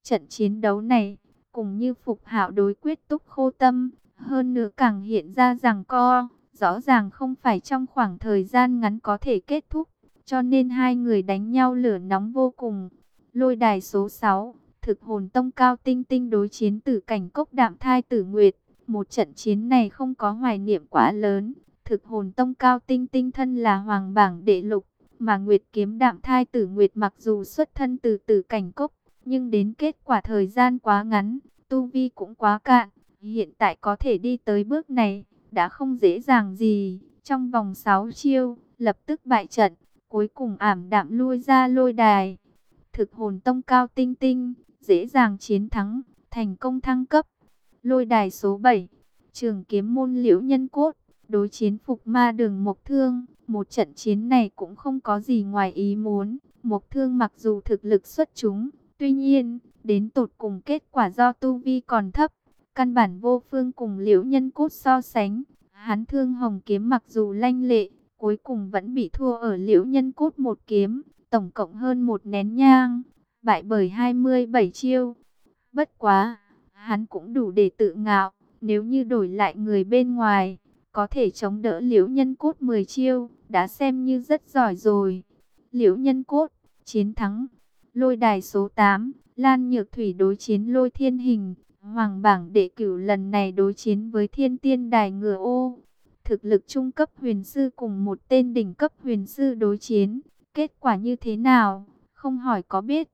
Trận chiến đấu này, cùng như Phục Hạo đối quyết Túc Khô Tâm, hơn nữa càng hiện ra giằng co, rõ ràng không phải trong khoảng thời gian ngắn có thể kết thúc, cho nên hai người đánh nhau lửa nóng vô cùng. Lôi đài số 6, Thực Hồn Tông Cao Tinh Tinh đối chiến Tử Cảnh Cốc Đạm Thai Tử Nguyệt. Một trận chiến này không có hoài niệm quá lớn. Thực Hồn Tông Cao Tinh Tinh thân là hoàng bảng đệ lục, mà Nguyệt Kiếm Đạm Thai Tử Nguyệt mặc dù xuất thân từ Tử Cảnh Cốc, nhưng đến kết quả thời gian quá ngắn, tu vi cũng quá cạn. Hiện tại có thể đi tới bước này, đã không dễ dàng gì. Trong vòng 6 chiêu, lập tức bại trận, cuối cùng ảm đạm lui ra lôi đài. Thực Hồn Tông Cao Tinh Tinh, dễ dàng chiến thắng, thành công thăng cấp. Lôi đài số 7, Trường Kiếm Môn Liễu Nhân Cốt, đối chiến Phục Ma Đường Mộc Thương. Một trận chiến này cũng không có gì ngoài ý muốn. Mộc Thương mặc dù thực lực xuất chúng, tuy nhiên, đến tột cùng kết quả do tu vi còn thấp, căn bản vô phương cùng Liễu Nhân Cốt so sánh. Hắn Thương Hồng Kiếm mặc dù lanh lệ, cuối cùng vẫn bị thua ở Liễu Nhân Cốt một kiếm, tổng cộng hơn một nén nhang, bại bởi 27 chiêu. Bất quá, hắn cũng đủ để tự ngạo, nếu như đổi lại người bên ngoài, có thể chống đỡ Liễu Nhân Cốt 10 chiêu, đã xem như rất giỏi rồi. Liễu Nhân Cốt, chiến thắng. Lôi đài số 8, Lan Nhược Thủy đối chiến Lôi Thiên Hình. Hoàng bảng đệ cửu lần này đối chiến với Thiên Tiên Đài Ngựa Ô. Thực lực trung cấp huyền sư cùng một tên đỉnh cấp huyền sư đối chiến. Kết quả như thế nào? Không hỏi có biết.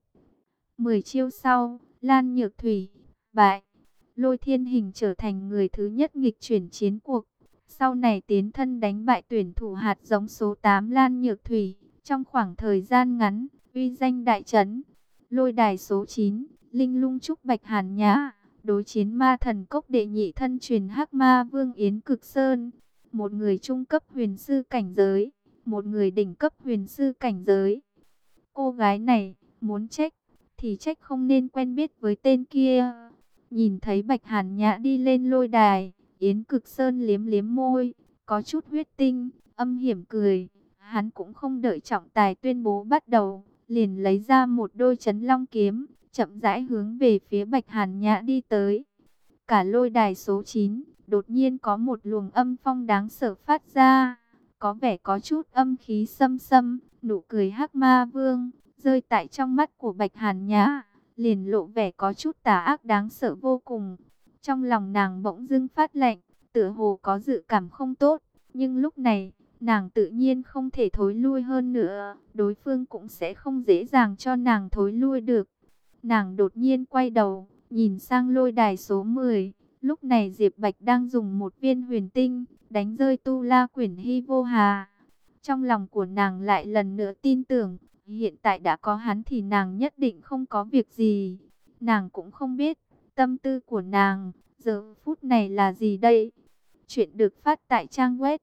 10 chiêu sau, Lan Nhược Thủy bại. Lôi Thiên Hình trở thành người thứ nhất nghịch chuyển chiến cuộc. Sau này tiến thân đánh bại tuyển thủ hạt giống số 8 Lan Nhược Thủy. Trong khoảng thời gian ngắn, uy danh đại trấn. Lôi đài số 9, Linh Lung Trúc Bạch Hàn Nhã đối chiến Ma Thần Cốc đệ nhị thân truyền Hắc Ma Vương Yến Cực Sơn. Một người trung cấp huyền sư cảnh giới, một người đỉnh cấp huyền sư cảnh giới. Cô gái này, muốn trách, thì trách không nên quen biết với tên kia. Nhìn thấy Bạch Hàn Nhã đi lên lôi đài, Yến Cực Sơn liếm liếm môi, có chút huyết tinh, âm hiểm cười. Hắn cũng không đợi trọng tài tuyên bố bắt đầu, liền lấy ra một đôi chấn long kiếm, chậm rãi hướng về phía Bạch Hàn Nhã đi tới. Cả lôi đài số 9, đột nhiên có một luồng âm phong đáng sợ phát ra, có vẻ có chút âm khí xâm xâm. Nụ cười Hắc Ma Vương rơi tại trong mắt của Bạch Hàn Nhã, liền lộ vẻ có chút tà ác đáng sợ vô cùng. Trong lòng nàng bỗng dưng phát lạnh, tựa hồ có dự cảm không tốt, nhưng lúc này, nàng tự nhiên không thể thối lui hơn nữa, đối phương cũng sẽ không dễ dàng cho nàng thối lui được. Nàng đột nhiên quay đầu, nhìn sang lôi đài số 10, lúc này Diệp Bạch đang dùng một viên huyền tinh, đánh rơi Tu La Quyển Hy Vô Hà. Trong lòng của nàng lại lần nữa tin tưởng, hiện tại đã có hắn thì nàng nhất định không có việc gì. Nàng cũng không biết, tâm tư của nàng, giờ phút này là gì đây? Chuyện được phát tại trang web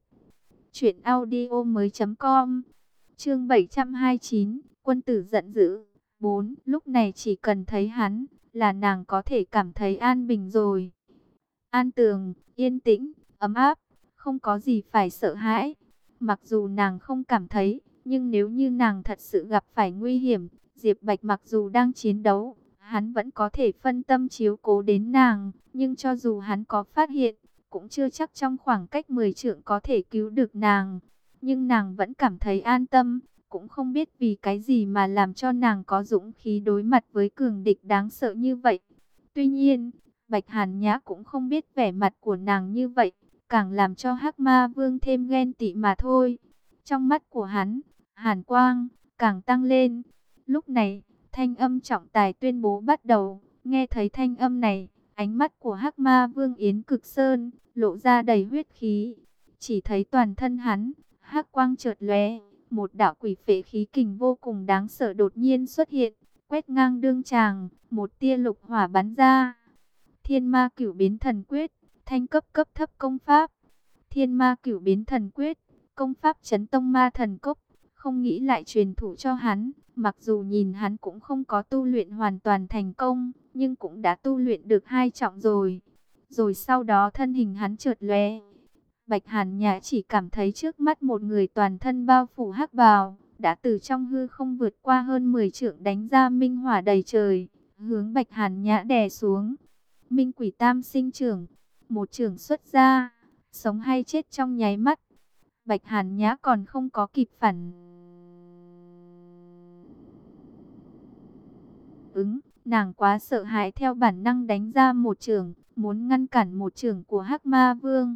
truyệnaudiomoi.com. Chương 729, quân tử giận dữ. 4. Lúc này chỉ cần thấy hắn, là nàng có thể cảm thấy an bình rồi. An tường, yên tĩnh, ấm áp, không có gì phải sợ hãi. Mặc dù nàng không cảm thấy, nhưng nếu như nàng thật sự gặp phải nguy hiểm, Diệp Bạch mặc dù đang chiến đấu, hắn vẫn có thể phân tâm chiếu cố đến nàng. Nhưng cho dù hắn có phát hiện, cũng chưa chắc trong khoảng cách 10 trượng có thể cứu được nàng. Nhưng nàng vẫn cảm thấy an tâm, cũng không biết vì cái gì mà làm cho nàng có dũng khí đối mặt với cường địch đáng sợ như vậy. Tuy nhiên, Bạch Hàn Nhã cũng không biết vẻ mặt của nàng như vậy, càng làm cho Hắc Ma Vương thêm ghen tị mà thôi. Trong mắt của hắn, hàn quang càng tăng lên. Lúc này, thanh âm trọng tài tuyên bố bắt đầu. Nghe thấy thanh âm này, ánh mắt của Hắc Ma Vương Yến Cực Sơn lộ ra đầy huyết khí. Chỉ thấy toàn thân hắn, hắc quang chợt lóe, một đạo quỷ phệ khí kình vô cùng đáng sợ đột nhiên xuất hiện, quét ngang đương tràng, một tia lục hỏa bắn ra. Thiên Ma Cửu Biến Thần Quyết, thanh cấp cấp thấp công pháp. Thiên Ma Cửu Biến Thần Quyết, công pháp chấn tông Ma Thần Cốc, không nghĩ lại truyền thụ cho hắn. Mặc dù nhìn hắn cũng không có tu luyện hoàn toàn thành công, nhưng cũng đã tu luyện được 2 trọng rồi. Rồi sau đó thân hình hắn chợt lóe. Bạch Hàn Nhã chỉ cảm thấy trước mắt một người toàn thân bao phủ hắc bào, đã từ trong hư không vượt qua hơn 10 trượng đánh ra minh hỏa đầy trời, hướng Bạch Hàn Nhã đè xuống. Minh Quỷ Tam Sinh Trưởng, một chưởng xuất ra, sống hay chết trong nháy mắt. Bạch Hàn Nhã còn không có kịp phản ứng, nàng quá sợ hãi theo bản năng đánh ra một chưởng, muốn ngăn cản một chưởng của Hắc Ma Vương.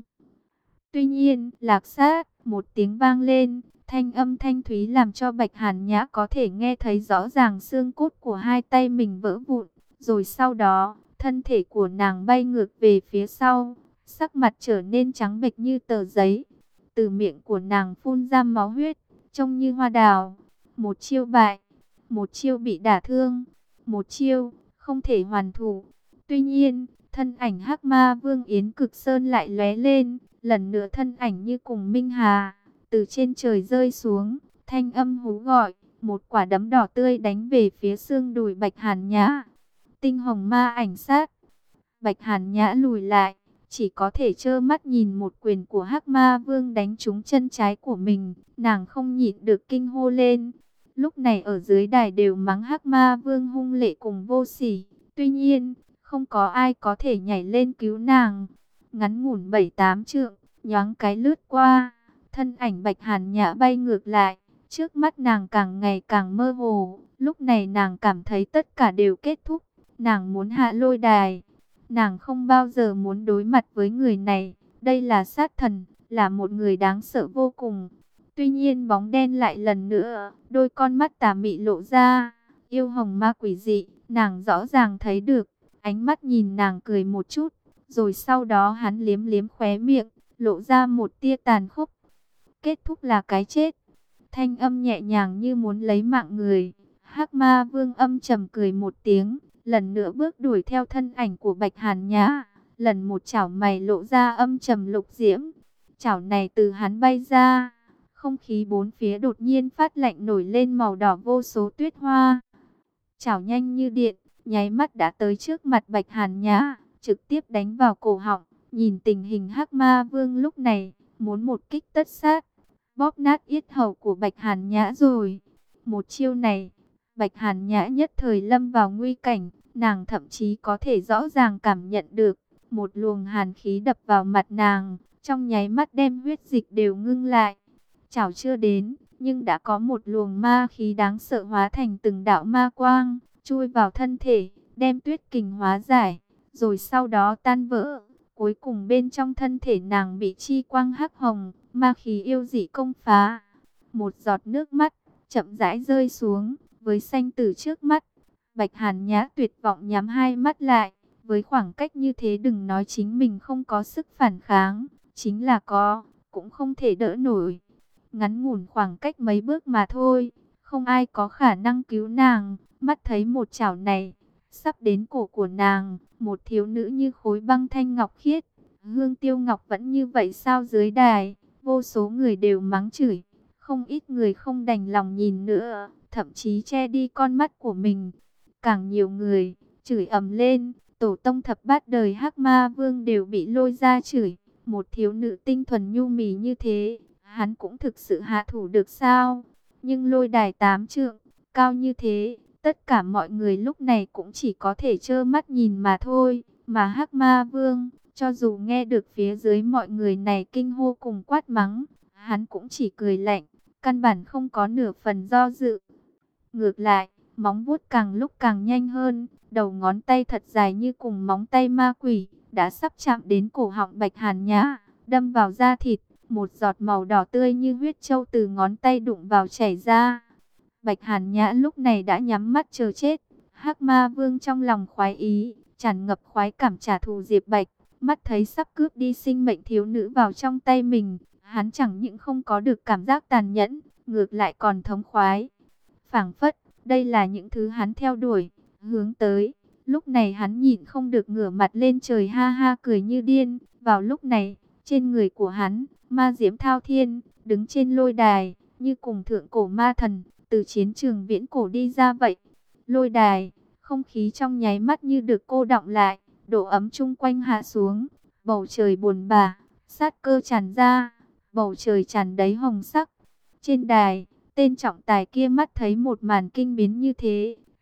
Tuy nhiên, lạc sát, một tiếng vang lên, thanh âm thanh thúy làm cho Bạch Hàn Nhã có thể nghe thấy rõ ràng xương cốt của hai tay mình vỡ vụn. Rồi sau đó, thân thể của nàng bay ngược về phía sau, sắc mặt trở nên trắng bệch như tờ giấy. Từ miệng của nàng phun ra máu huyết, trông như hoa đào. Một chiêu bại, một chiêu bị đả thương, một chiêu không thể hoàn thủ. Tuy nhiên, thân ảnh Hắc Ma Vương Yến Cực Sơn lại lóe lên, lần nữa thân ảnh như cùng Minh Hà từ trên trời rơi xuống, thanh âm hú gọi, một quả đấm đỏ tươi đánh về phía xương đùi Bạch Hàn Nhã. Tinh hồng ma ảnh sát. Bạch Hàn Nhã lùi lại, chỉ có thể trơ mắt nhìn một quyền của Hắc Ma Vương đánh trúng chân trái của mình, nàng không nhịn được kinh hô lên. Lúc này ở dưới đài đều mắng Hắc Ma Vương hung lệ cùng vô sỉ, tuy nhiên, không có ai có thể nhảy lên cứu nàng. Ngắn ngủn 7-8 trượng, nhoáng cái lướt qua, thân ảnh Bạch Hàn Nhã bay ngược lại, trước mắt nàng càng ngày càng mơ hồ. Lúc này nàng cảm thấy tất cả đều kết thúc, nàng muốn hạ lôi đài. Nàng không bao giờ muốn đối mặt với người này, đây là sát thần, là một người đáng sợ vô cùng. Tuy nhiên bóng đen lại lần nữa, đôi con mắt tà mị lộ ra, yêu hồng ma quỷ dị, nàng rõ ràng thấy được, ánh mắt nhìn nàng cười một chút, rồi sau đó hắn liếm liếm khóe miệng, lộ ra một tia tàn khốc. Kết thúc là cái chết. Thanh âm nhẹ nhàng như muốn lấy mạng người. Hắc Ma Vương âm trầm cười một tiếng, lần nữa bước đuổi theo thân ảnh của Bạch Hàn Nhã. Lần một chảo mày lộ ra âm trầm lục diễm. Chảo này từ hắn bay ra, không khí bốn phía đột nhiên phát lạnh nổi lên màu đỏ vô số tuyết hoa. Chảo nhanh như điện, nháy mắt đã tới trước mặt Bạch Hàn Nhã, trực tiếp đánh vào cổ họng. Nhìn tình hình Hắc Ma Vương lúc này, muốn một kích tất sát, bóp nát yết hầu của Bạch Hàn Nhã rồi. Một chiêu này, Bạch Hàn Nhã nhất thời lâm vào nguy cảnh, nàng thậm chí có thể rõ ràng cảm nhận được một luồng hàn khí đập vào mặt nàng, trong nháy mắt đem huyết dịch đều ngưng lại. Chảo chưa đến, nhưng đã có một luồng ma khí đáng sợ hóa thành từng đạo ma quang, chui vào thân thể, đem tuyết kình hóa giải, rồi sau đó tan vỡ. Cuối cùng bên trong thân thể nàng bị chi quang hắc hồng, ma khí yêu dị công phá. Một giọt nước mắt chậm rãi rơi xuống, với sanh tử trước mắt. Bạch Hàn Nhã tuyệt vọng nhắm hai mắt lại, với khoảng cách như thế đừng nói chính mình không có sức phản kháng, chính là có, cũng không thể đỡ nổi. Ngắn ngủn khoảng cách mấy bước mà thôi, không ai có khả năng cứu nàng. Mắt thấy một chảo này sắp đến cổ của nàng, một thiếu nữ như khối băng thanh ngọc khiết, hương tiêu ngọc vẫn như vậy sao? Dưới đài, vô số người đều mắng chửi, không ít người không đành lòng nhìn nữa, thậm chí che đi con mắt của mình. Càng nhiều người chửi ầm lên, tổ tông thập bát đời Hắc Ma Vương đều bị lôi ra chửi. Một thiếu nữ tinh thuần nhu mì như thế, hắn cũng thực sự hạ thủ được sao? Nhưng lôi đài 8 trượng, cao như thế, tất cả mọi người lúc này cũng chỉ có thể trơ mắt nhìn mà thôi. Mà Hắc Ma Vương, cho dù nghe được phía dưới mọi người này kinh hô cùng quát mắng, hắn cũng chỉ cười lạnh, căn bản không có nửa phần do dự. Ngược lại, móng vuốt càng lúc càng nhanh hơn, đầu ngón tay thật dài như cùng móng tay ma quỷ, đã sắp chạm đến cổ họng Bạch Hàn Nhã, đâm vào da thịt, một giọt màu đỏ tươi như huyết trâu từ ngón tay đụng vào chảy ra. Bạch Hàn Nhã lúc này đã nhắm mắt chờ chết. Hắc Ma Vương trong lòng khoái ý, tràn ngập khoái cảm trả thù Diệp Bạch, mắt thấy sắp cướp đi sinh mệnh thiếu nữ vào trong tay mình, hắn chẳng những không có được cảm giác tàn nhẫn, ngược lại còn thống khoái. Phảng phất, đây là những thứ hắn theo đuổi, hướng tới. Lúc này hắn nhịn không được ngửa mặt lên trời ha ha cười như điên. Vào lúc này, trên người của hắn, ma diễm thao thiên, đứng trên lôi đài, như cùng thượng cổ ma thần, từ chiến trường viễn cổ đi ra vậy. Lôi đài, không khí trong nháy mắt như được cô đọng lại, độ ấm chung quanh hạ xuống, bầu trời buồn bã, sát cơ tràn ra, bầu trời tràn đầy hồng sắc. Trên đài, tên trọng tài kia mắt thấy một màn kinh biến như thế,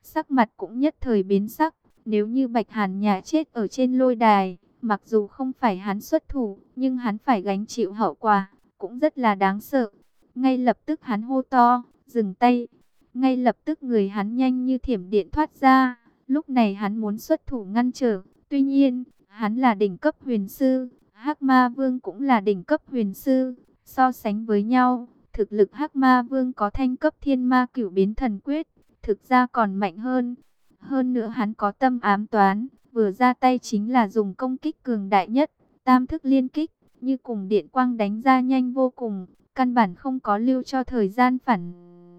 sắc mặt cũng nhất thời biến sắc. Nếu như Bạch Hàn Nhã chết ở trên lôi đài, mặc dù không phải hắn xuất thủ, nhưng hắn phải gánh chịu hậu quả, cũng rất là đáng sợ. Ngay lập tức hắn hô to, dừng tay. Ngay lập tức người hắn nhanh như thiểm điện thoát ra. Lúc này hắn muốn xuất thủ ngăn trở. Tuy nhiên, hắn là đỉnh cấp huyền sư, Hắc Ma Vương cũng là đỉnh cấp huyền sư. So sánh với nhau, thực lực Hắc Ma Vương có thanh cấp Thiên Ma Cửu Biến Thần Quyết, thực ra còn mạnh hơn. Hơn nữa hắn có tâm ám toán, vừa ra tay chính là dùng công kích cường đại nhất, tam thức liên kích, như cùng điện quang đánh ra nhanh vô cùng, căn bản không có lưu cho thời gian phản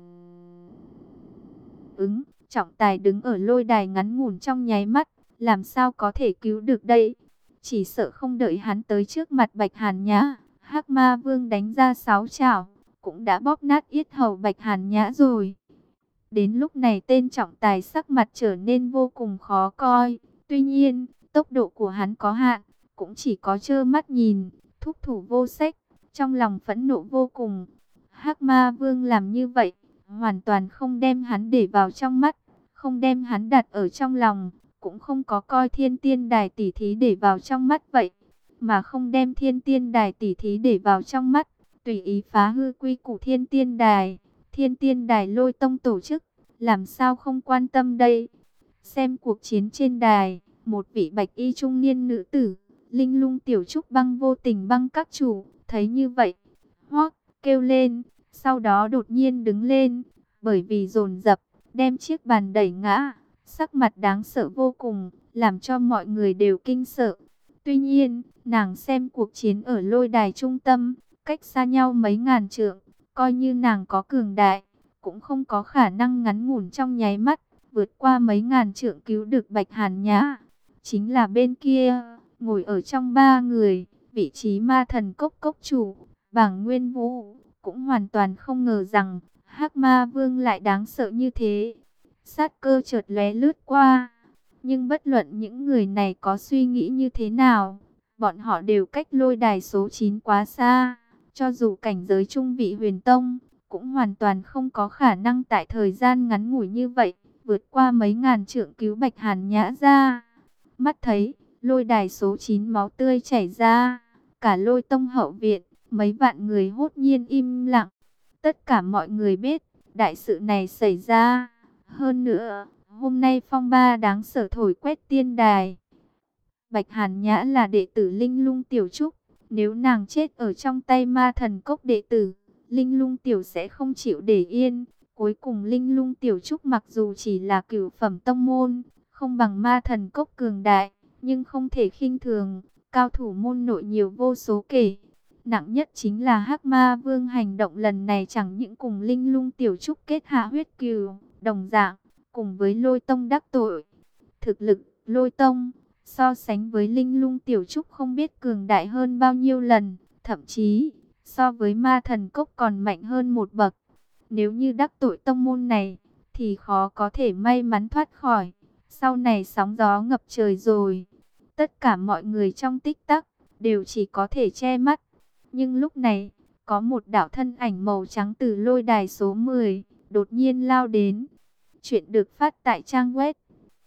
ứng. Trọng tài đứng ở lôi đài ngắn ngủn trong nháy mắt, làm sao có thể cứu được đây? Chỉ sợ không đợi hắn tới trước mặt Bạch Hàn Nhã, Hắc Ma Vương đánh ra 6 chảo, cũng đã bóp nát yết hầu Bạch Hàn Nhã rồi. Đến lúc này tên trọng tài sắc mặt trở nên vô cùng khó coi. Tuy nhiên, tốc độ của hắn có hạn, cũng chỉ có trơ mắt nhìn, thúc thủ vô sách, trong lòng phẫn nộ vô cùng. Hắc Ma Vương làm như vậy, hoàn toàn không đem hắn để vào trong mắt, không đem hắn đặt ở trong lòng, cũng không có coi Thiên Tiên Đài tỷ thí để vào trong mắt vậy, mà không đem Thiên Tiên Đài tỷ thí để vào trong mắt, tùy ý phá hư quy củ Thiên Tiên Đài. Thiên Tiên Đài Lôi Tông tổ chức, làm sao không quan tâm đây? Xem cuộc chiến trên đài, một vị bạch y trung niên nữ tử, Linh Lung Tiểu Trúc Băng vô tình băng các chủ, thấy như vậy, hoắc kêu lên, sau đó đột nhiên đứng lên, bởi vì dồn dập đem chiếc bàn đẩy ngã, sắc mặt đáng sợ vô cùng, làm cho mọi người đều kinh sợ. Tuy nhiên, nàng xem cuộc chiến ở lôi đài trung tâm, cách xa nhau mấy ngàn trượng, coi như nàng có cường đại, cũng không có khả năng ngắn ngủn trong nháy mắt, vượt qua mấy ngàn trượng cứu được Bạch Hàn Nhã. Chính là bên kia, ngồi ở trong ba người, vị trí ma thần cốc cốc chủ, Bàng Nguyên Vũ, cũng hoàn toàn không ngờ rằng, Hắc Ma Vương lại đáng sợ như thế. Sát cơ chợt lóe lướt qua, nhưng bất luận những người này có suy nghĩ như thế nào, bọn họ đều cách lôi đài số 9 quá xa. Cho dù cảnh giới trung vị huyền tông, cũng hoàn toàn không có khả năng tại thời gian ngắn ngủi như vậy, vượt qua mấy ngàn trượng cứu Bạch Hàn Nhã ra. Mắt thấy, lôi đài số 9 máu tươi chảy ra, cả Lôi Tông hậu viện, mấy vạn người hốt nhiên im lặng. Tất cả mọi người biết, đại sự này xảy ra. Hơn nữa, hôm nay phong ba đáng sợ thổi quét tiên đài. Bạch Hàn Nhã là đệ tử Linh Lung Tiểu Trúc, nếu nàng chết ở trong tay ma thần cốc đệ tử, Linh Lung Tiểu sẽ không chịu để yên. Cuối cùng Linh Lung Tiểu Trúc mặc dù chỉ là cửu phẩm tông môn, không bằng ma thần cốc cường đại, nhưng không thể khinh thường, cao thủ môn nội nhiều vô số kể. Nặng nhất chính là Hắc Ma Vương hành động lần này chẳng những cùng Linh Lung Tiểu Trúc kết hạ huyết cừu, đồng dạng, cùng với Lôi Tông đắc tội. Thực lực Lôi Tông, so sánh với Linh Lung Tiểu Trúc không biết cường đại hơn bao nhiêu lần, thậm chí, so với ma thần cốc còn mạnh hơn một bậc. Nếu như đắc tội tông môn này, thì khó có thể may mắn thoát khỏi. Sau này sóng gió ngập trời rồi. Tất cả mọi người trong tích tắc, đều chỉ có thể che mắt. Nhưng lúc này, có một đạo thân ảnh màu trắng từ lôi đài số 10, đột nhiên lao đến. Chuyện được phát tại trang web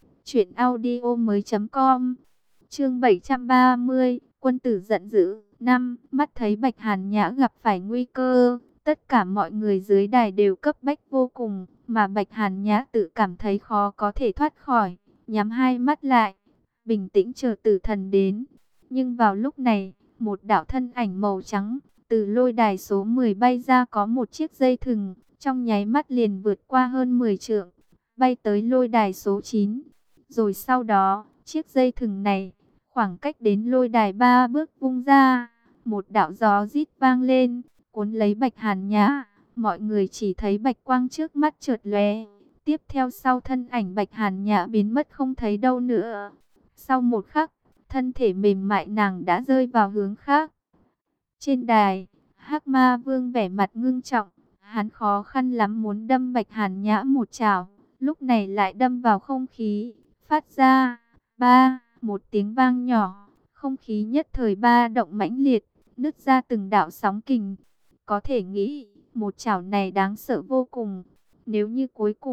truyệnaudiomoi.com. Chương 730, quân tử giận dữ. Mắt thấy Bạch Hàn Nhã gặp phải nguy cơ, tất cả mọi người dưới đài đều cấp bách vô cùng, mà Bạch Hàn Nhã tự cảm thấy khó có thể thoát khỏi, nhắm hai mắt lại, bình tĩnh chờ tử thần đến. Nhưng vào lúc này, một đạo thân ảnh màu trắng từ lôi đài số 10 bay ra, có một chiếc dây thừng, trong nháy mắt liền vượt qua hơn 10 trượng, bay tới lôi đài số 9. Rồi sau đó, chiếc dây thừng này, khoảng cách đến lôi đài 3 bước vung ra, một đạo gió rít vang lên, cuốn lấy Bạch Hàn Nhã. Mọi người chỉ thấy bạch quang trước mắt chợt lóe, tiếp theo sau thân ảnh Bạch Hàn Nhã biến mất không thấy đâu nữa. Sau một khắc, thân thể mềm mại nàng đã rơi vào hướng khác. Trên đài, Hắc Ma Vương vẻ mặt ngưng trọng, hắn khó khăn lắm muốn đâm Bạch Hàn Nhã một chảo, lúc này lại đâm vào không khí, phát ra một tiếng vang nhỏ, không khí nhất thời ba động mãnh liệt, nứt ra từng đạo sóng kình. Có thể nghĩ, một chảo này đáng sợ vô cùng. Nếu như cuối cùng,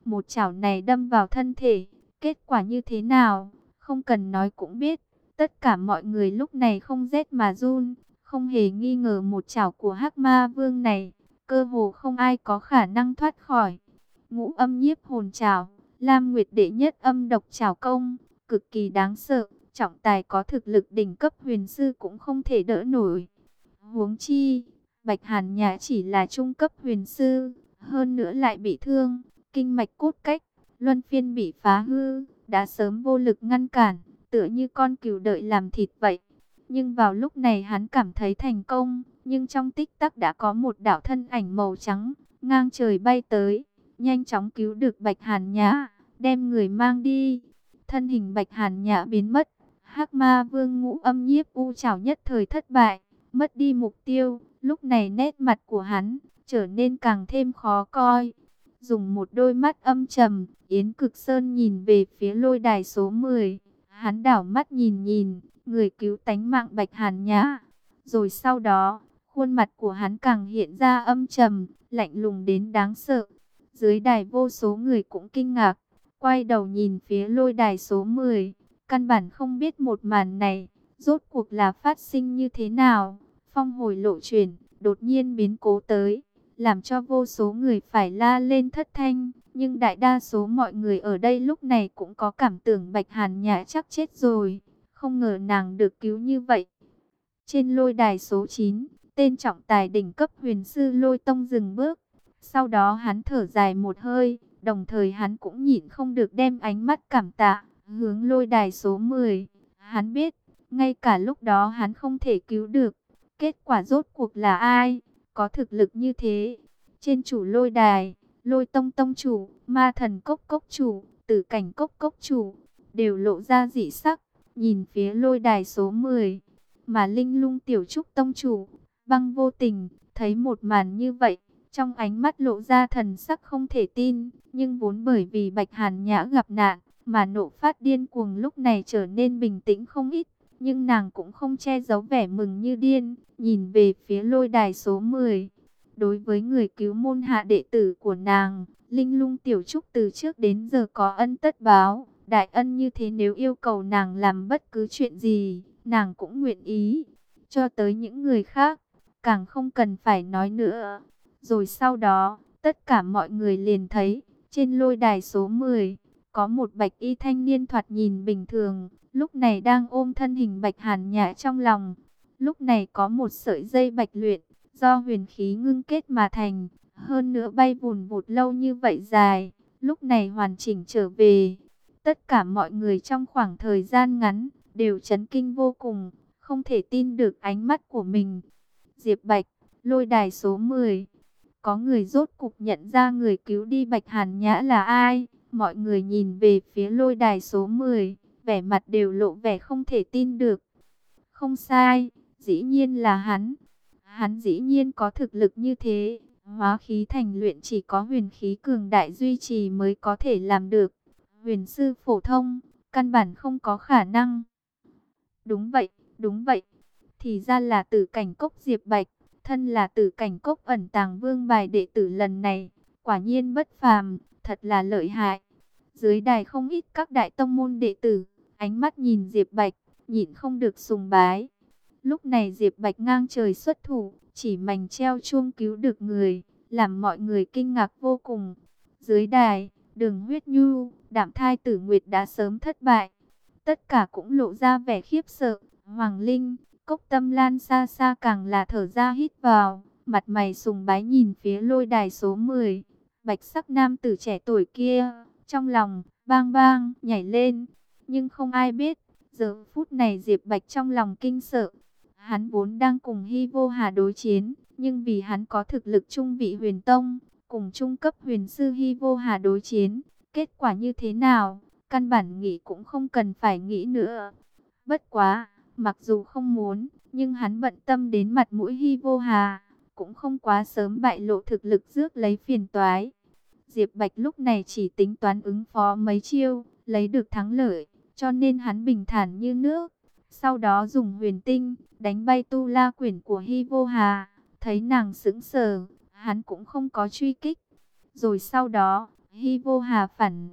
một chảo này đâm vào thân thể, kết quả như thế nào, không cần nói cũng biết. Tất cả mọi người lúc này không rét mà run, không hề nghi ngờ một chảo của Hắc Ma Vương này, cơ hồ không ai có khả năng thoát khỏi. Ngũ âm nhiếp hồn chảo, Lam Nguyệt đệ nhất âm độc chảo công, cực kỳ đáng sợ, trọng tài có thực lực đỉnh cấp huyền sư cũng không thể đỡ nổi. Huống chi, Bạch Hàn Nhã chỉ là trung cấp huyền sư, hơn nữa lại bị thương, kinh mạch cốt cách, luân phiên bị phá hư, đã sớm vô lực ngăn cản, tựa như con cừu đợi làm thịt vậy. Nhưng vào lúc này hắn cảm thấy thành công, nhưng trong tích tắc đã có một đạo thân ảnh màu trắng, ngang trời bay tới, nhanh chóng cứu được Bạch Hàn Nhã, đem người mang đi. Thân hình Bạch Hàn Nhã biến mất, Hắc Ma Vương ngũ âm nhiếp u trảo nhất thời thất bại, mất đi mục tiêu. Lúc này nét mặt của hắn trở nên càng thêm khó coi. Dùng một đôi mắt âm trầm, Yến Cực Sơn nhìn về phía lôi đài số 10. Hắn đảo mắt nhìn nhìn, người cứu tánh mạng Bạch Hàn Nhã. Rồi sau đó, khuôn mặt của hắn càng hiện ra âm trầm, lạnh lùng đến đáng sợ. Dưới đài vô số người cũng kinh ngạc, quay đầu nhìn phía lôi đài số 10. Căn bản không biết một màn này, rốt cuộc là phát sinh như thế nào. Phong hồi lộ chuyển, đột nhiên biến cố tới, làm cho vô số người phải la lên thất thanh. Nhưng đại đa số mọi người ở đây lúc này cũng có cảm tưởng Bạch Hàn Nhã chắc chết rồi. Không ngờ nàng được cứu như vậy. Trên lôi đài số 9, tên trọng tài đỉnh cấp huyền sư Lôi Tông dừng bước. Sau đó hắn thở dài một hơi, đồng thời hắn cũng nhịn không được đem ánh mắt cảm tạ, hướng lôi đài số 10. Hắn biết, ngay cả lúc đó hắn không thể cứu được. Kết quả rốt cuộc là ai, có thực lực như thế? Trên chủ lôi đài, Lôi Tông tông chủ, Ma Thần Cốc cốc chủ, Tử Cảnh Cốc cốc chủ, đều lộ ra dị sắc, nhìn phía lôi đài số 10. Mà Linh Lung tiểu trúc tông chủ, Băng Vô Tình, thấy một màn như vậy, trong ánh mắt lộ ra thần sắc không thể tin, nhưng vốn bởi vì Bạch Hàn Nhã gặp nạn, mà nộ phát điên cuồng lúc này trở nên bình tĩnh không ít. Nhưng nàng cũng không che giấu vẻ mừng như điên, nhìn về phía lôi đài số 10. Đối với người cứu môn hạ đệ tử của nàng, Linh Lung tiểu trúc từ trước đến giờ có ân tất báo. Đại ân như thế nếu yêu cầu nàng làm bất cứ chuyện gì, nàng cũng nguyện ý. Cho tới những người khác, càng không cần phải nói nữa. Rồi sau đó, tất cả mọi người liền thấy, trên lôi đài số 10, có một bạch y thanh niên thoạt nhìn bình thường, lúc này đang ôm thân hình Bạch Hàn Nhã trong lòng. Lúc này có một sợi dây bạch luyện, do huyền khí ngưng kết mà thành, hơn nữa bay vùn vụt lâu như vậy dài, lúc này hoàn chỉnh trở về. Tất cả mọi người trong khoảng thời gian ngắn, đều chấn kinh vô cùng, không thể tin được ánh mắt của mình. Diệp Bạch, lôi đài số 10. Có người rốt cục nhận ra người cứu đi Bạch Hàn Nhã là ai. Mọi người nhìn về phía lôi đài số 10, vẻ mặt đều lộ vẻ không thể tin được. Không sai, dĩ nhiên là hắn. Hắn dĩ nhiên có thực lực như thế. Hóa khí thành luyện chỉ có huyền khí cường đại duy trì mới có thể làm được. Huyền sư phổ thông, căn bản không có khả năng. Đúng vậy, đúng vậy. Thì ra là Tử Cảnh Cốc Diệp Bạch, thân là Tử Cảnh Cốc ẩn tàng vương bài đệ tử lần này, quả nhiên bất phàm, thật là lợi hại. Dưới đài không ít các đại tông môn đệ tử, ánh mắt nhìn Diệp Bạch, nhịn không được sùng bái. Lúc này Diệp Bạch ngang trời xuất thủ, chỉ mảnh treo chuông cứu được người, làm mọi người kinh ngạc vô cùng. Dưới đài, Đường Huyết Nhu, Đạm Thai Tử Nguyệt đã sớm thất bại. Tất cả cũng lộ ra vẻ khiếp sợ. Hoàng Linh, Cốc Tâm Lan xa xa càng là thở ra hít vào, mặt mày sùng bái nhìn phía lôi đài số 10. Bạch sắc nam tử trẻ tuổi kia, trong lòng bang bang nhảy lên, nhưng không ai biết, giờ phút này Diệp Bạch trong lòng kinh sợ. Hắn vốn đang cùng Hy Vô Hà đối chiến, nhưng vì hắn có thực lực trung vị huyền tông, cùng trung cấp huyền sư Hy Vô Hà đối chiến, kết quả như thế nào, căn bản nghĩ cũng không cần phải nghĩ nữa. Bất quá, mặc dù không muốn, nhưng hắn bận tâm đến mặt mũi Hy Vô Hà, cũng không quá sớm bại lộ thực lực rước lấy phiền toái. Diệp Bạch lúc này chỉ tính toán ứng phó mấy chiêu, lấy được thắng lợi, cho nên hắn bình thản như nước. Sau đó dùng huyền tinh, đánh bay tu la quyển của Hy Vô Hà, thấy nàng sững sờ, hắn cũng không có truy kích. Rồi sau đó, Hy Vô Hà phản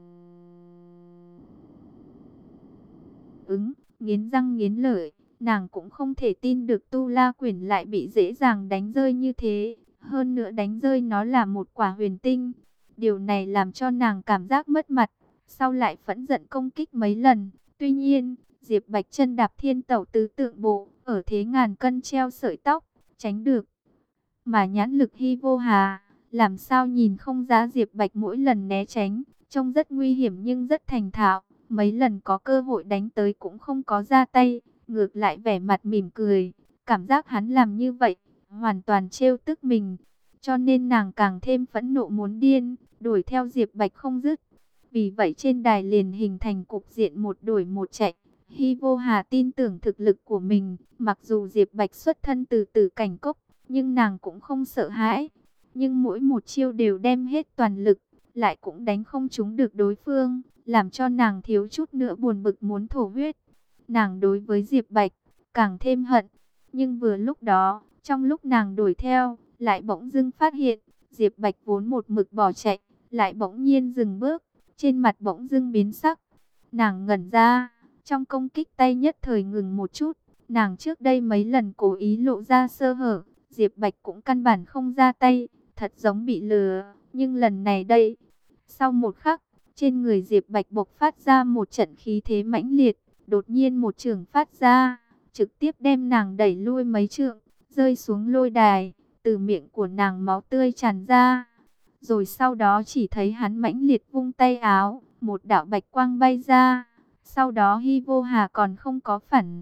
ứng, nghiến răng nghiến lợi. Nàng cũng không thể tin được Tu La Quyển lại bị dễ dàng đánh rơi như thế. Hơn nữa đánh rơi nó là một quả huyền tinh. Điều này làm cho nàng cảm giác mất mặt. Sau lại phẫn giận công kích mấy lần. Tuy nhiên, Diệp Bạch chân đạp thiên tẩu tứ tượng bộ, ở thế ngàn cân treo sợi tóc, tránh được. Mà nhãn lực Hy Vô Hà, làm sao nhìn không ra Diệp Bạch mỗi lần né tránh, trông rất nguy hiểm nhưng rất thành thạo. Mấy lần có cơ hội đánh tới cũng không có ra tay, ngược lại vẻ mặt mỉm cười. Cảm giác hắn làm như vậy, hoàn toàn trêu tức mình. Cho nên nàng càng thêm phẫn nộ muốn điên, đuổi theo Diệp Bạch không dứt. Vì vậy trên đài liền hình thành cục diện một đuổi một chạy. Hy Vô Hà tin tưởng thực lực của mình, mặc dù Diệp Bạch xuất thân từ Tử Cảnh Cốc, nhưng nàng cũng không sợ hãi. Nhưng mỗi một chiêu đều đem hết toàn lực, lại cũng đánh không trúng được đối phương, làm cho nàng thiếu chút nữa buồn bực muốn thổ huyết. Nàng đối với Diệp Bạch càng thêm hận, nhưng vừa lúc đó, trong lúc nàng đuổi theo, lại bỗng dưng phát hiện, Diệp Bạch vốn một mực bỏ chạy, lại bỗng nhiên dừng bước, trên mặt bỗng dưng biến sắc. Nàng ngẩn ra, trong công kích tay nhất thời ngừng một chút. Nàng trước đây mấy lần cố ý lộ ra sơ hở, Diệp Bạch cũng căn bản không ra tay, thật giống bị lừa. Nhưng lần này đây, sau một khắc, trên người Diệp Bạch bộc phát ra một trận khí thế mãnh liệt, đột nhiên một chưởng phát ra, trực tiếp đem nàng đẩy lui mấy trượng, rơi xuống lôi đài, từ miệng của nàng máu tươi tràn ra. Rồi sau đó chỉ thấy hắn mãnh liệt vung tay áo, một đạo bạch quang bay ra. Sau đó Hy Vô Hà còn không có phản